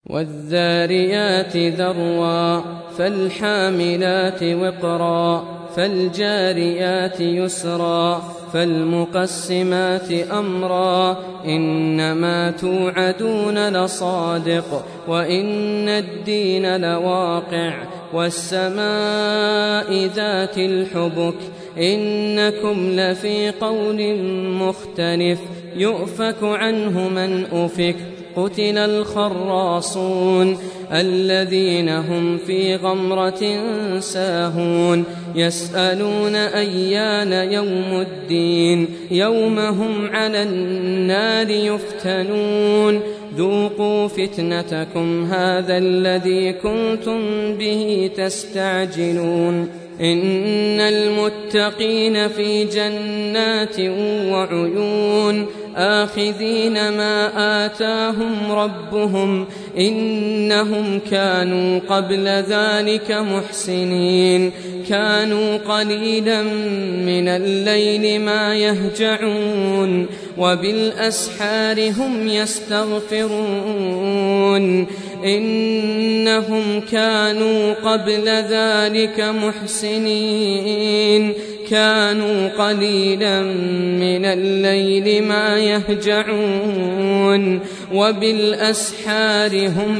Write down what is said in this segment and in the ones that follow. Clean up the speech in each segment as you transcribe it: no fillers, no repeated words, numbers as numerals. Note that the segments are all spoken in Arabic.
والذاريات ذروا فالحاملات وقرا فالجاريات يسرا فالمقسمات أمرا إنما توعدون لصادق وإن الدين لواقع والسماء ذات الحبك إنكم لفي قول مختلف يؤفك عنه من أفك قتل الخراصون الذين هم في غمرة ساهون يسألون أيان يوم الدين يوم هم على النار يفتنون ذوقوا فتنتكم هذا الذي كنتم به تستعجلون إن المتقين في جنات وعيون آخذين ما آتاهم ربهم إنهم كانوا قبل ذلك محسنين كانوا قليلا من الليل ما يهجعون وبالأسحار هم يستغفرون إنهم كانوا قبل ذلك محسنين كانوا قليلا من الليل ما يهجعون وبالأسحار هم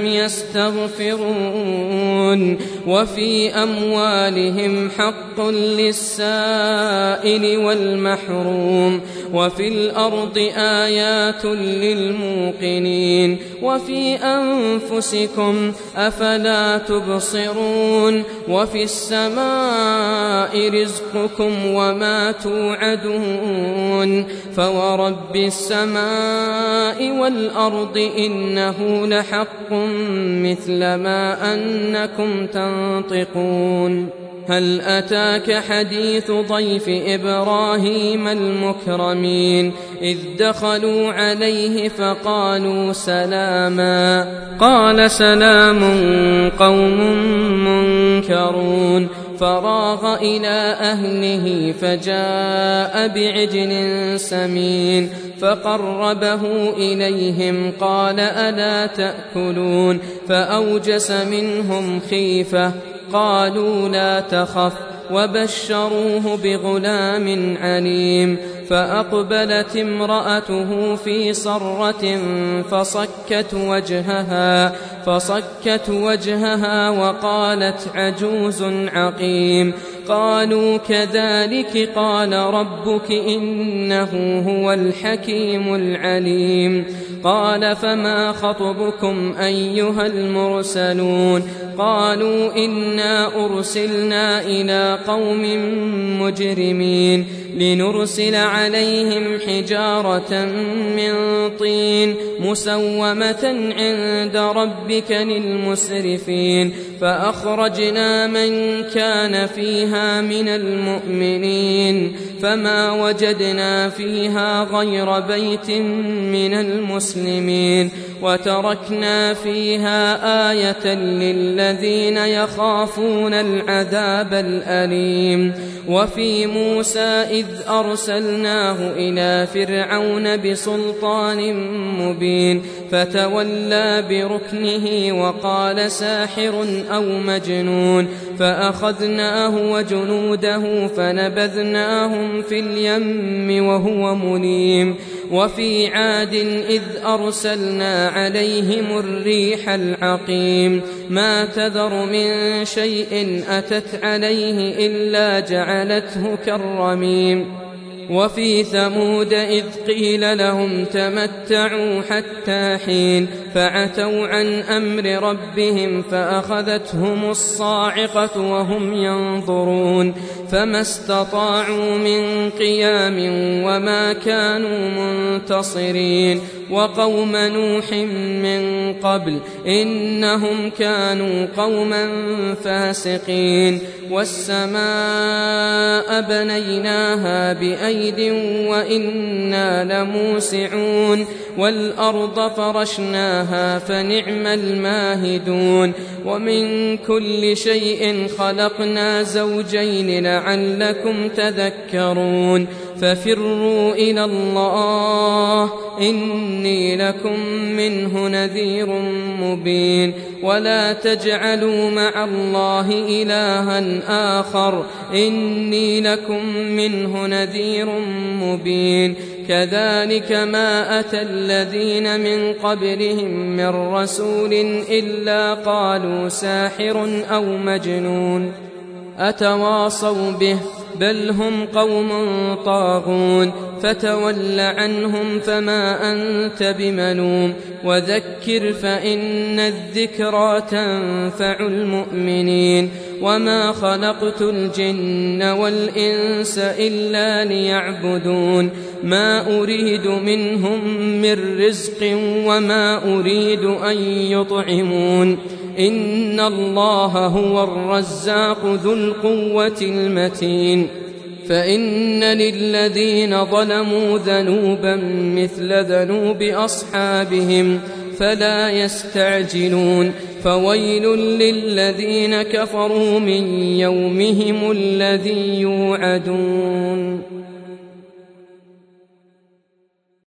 يستغفرون وفي أموالهم حق للسائل والمحروم وفي الأرض آيات للموقنين وفي أنفسكم أفلا تبصرون وفي السماء رزقكم وما توعدون فورب السماء والأرض إنه لحق مثل ما أنكم تنطقون هل أتاك حديث ضيف إبراهيم المكرمين إذ دخلوا عليه فقالوا سلاما قال سلام قوم منكرون فراغ إلى أهله فجاء بعجل سمين فقربه إليهم قال ألا تأكلون فأوجس منهم خيفة قالوا لا تخف وبشروه بغلام عليم فأقبلت امرأته في صرة فصكت وجهها وقالت عجوز عقيم قالوا كذلك قال ربك إنه هو الحكيم العليم قال فما خطبكم أيها المرسلون قالوا إنا أرسلنا إلى قوم مجرمين لنرسل عليهم حجارة من طين مسومة عند ربك للمسرفين فأخرجنا من كان فيها من المؤمنين فما وجدنا فيها غير بيت من المسلمين وتركنا فيها آية للذين يخافون العذاب الأليم وفي موسى إذ أرسلناه إلى فرعون بسلطان مبين فتولى بركنه وقال ساحر أو مجنون فأخذناه وجنوده فنبذناهم في اليم وهو مليم وفي عاد إذ أرسلنا عليهم الريح العقيم ما تذر من شيء أتت عليه إلا جعلته كالرميم وفي ثمود إذ قيل لهم تمتعوا حتى حين فعتوا عن أمر ربهم فأخذتهم الصاعقة وهم ينظرون فما استطاعوا من قيام وما كانوا منتصرين وقوم نوح من قبل إنهم كانوا قوما فاسقين والسماء بنيناها بأيد وإنا لموسعون والأرض فرشناها فنعم الماهدون ومن كل شيء خلقنا زوجين لعلكم تذكرون ففروا إلى الله إني لكم منه نذير مبين ولا تجعلوا مع الله إلها آخر إني لكم منه نذير مبين كذلك ما أتى الذين من قبلهم من رسول إلا قالوا ساحر أو مجنون أتواصوا به بل هم قوم طاغون فتول عنهم فما أنت بملوم وذكر فإن الذكرى تنفع المؤمنين وما خلقت الجن والإنس إلا ليعبدون ما أريد منهم من رزق وما أريد أن يطعمون إن الله هو الرزاق ذو القوة المتين فإن للذين ظلموا ذنوبا مثل ذنوب أصحابهم فلا يستعجلون فويل للذين كفروا من يومهم الذي يوعدون